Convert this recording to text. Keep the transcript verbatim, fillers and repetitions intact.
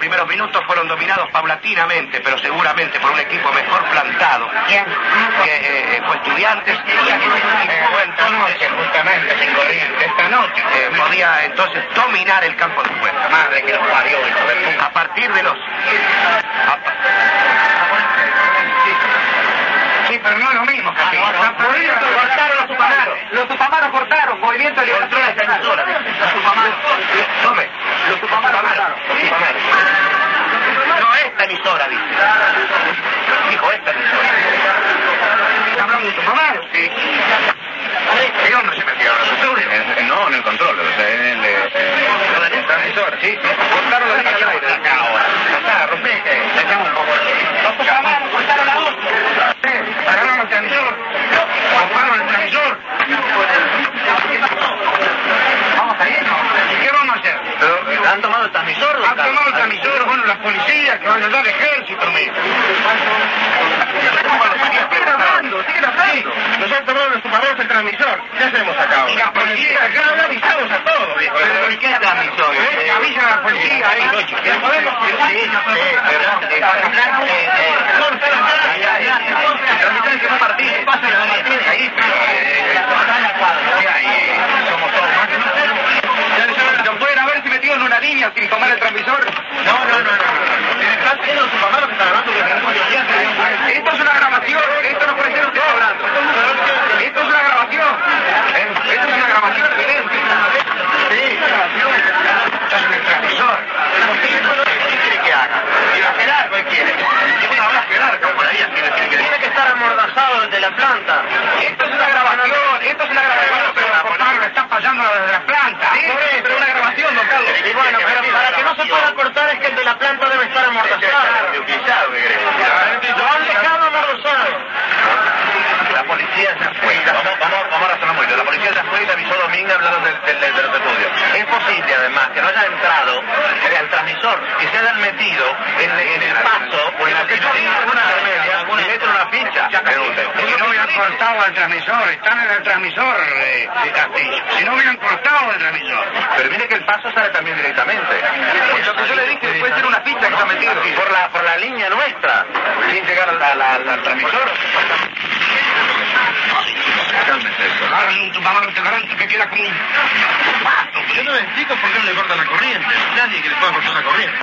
primeros minutos fueron dominados paulatinamente, pero seguramente por un equipo mejor plantado. ¿Quién? Que eh, fue Estudiantes. Eh, fue entonces, justamente, sin correr, esta noche. Eh, podía entonces dominar el campo de juego. Madre que los parió, hijo de puta. A partir de los... a- Sí, pero no es lo mismo, Javi. no, no. Cortaron los tupamaros. Los tupamaros cortaron. Movimiento de liberación. Controla esta emisora. Los tupamaros. Tome. Los tupamaros cortaron. Los tupamaros. No esta emisora, dice. Dijo esta emisora. ¿Está hablando de tupamaros? Sí. ¿Y dónde se metieron los estudios? No, en el control, o sea, en el... Eh, el transmisor, sí. Cortaron la línea al aire. Acá ahora. Está, rompé, que dejemos un poco. Los tupamaros cortaron la luz. Agarraron el transmisor. Cortaron el transmisor. Vamos a irnos. ¿Y qué vamos a hacer? Pero, ¿han tomado el transmisor? Han tomado el transmisor, bueno, las policías que van a dar ejército, mío. Siguen hablando, siguen hablando. Nos han tomado los tupamaros el transmisor. ¿Qué hacemos acá Y las policías acá han avisado a todos, viejo. Pero, ¿y qué transmisor? Eh, avisan a la policía ahí. ¿Le podemos? Sí, sí, perdón. eh, eh, eh, transmisión que no participe. Ahí, pero, eh, ¿qué hay? Somos todos máquinas. ¿No pueden haberse metido en una línea sin tomar el transmisor? No, no, no, no. Están haciendo los tupamaros que están hablando de Esto es una grabación, esto no puede ser usted hablando. Esto es una grabación. ¿Eh? Esto es una grabación evidente. Sí, Esto es un transmisor. ¿Qué quiere que haga? ¿Y la Gerardo qué quiere? ¿Quién habla Gerardo por ahí? Así decir que Tiene que estar amordazado desde la planta. Esto es una grabación, esto es una grabación, pero la cortaron, le están fallando desde la planta. Sí, pero es una grabación, don Carlos. Y bueno, pero para que no se pueda cortar es que el de la planta debe estar amordazado. Utilizado, ¿qué crees? Lo han dejado amordazado. La policía se fue. Vamos, vamos, vamos a razonar muy bien. La policía se fue y le avisó Domingo hablando del, del, del, de los estudios. Es posible, además, que no haya entrado al transmisor y se hayan metido en, en el paso o en la piscina alguna intermedia y meten una ficha. Si no hubieran cortado el transmisor, están en el transmisor, eh, Castillo. Si no hubieran cortado el transmisor. Pero mire que el paso sale también directamente. Pues lo que yo le dije, puede ser una ficha que está metido. Por la, por la línea nuestra, sin llegar al, al, al, al transmisor. Agarran un tupamaro de garante que queda como un... Yo no me explico por qué no le cortan la corriente. Nadie que le pueda cortar la corriente.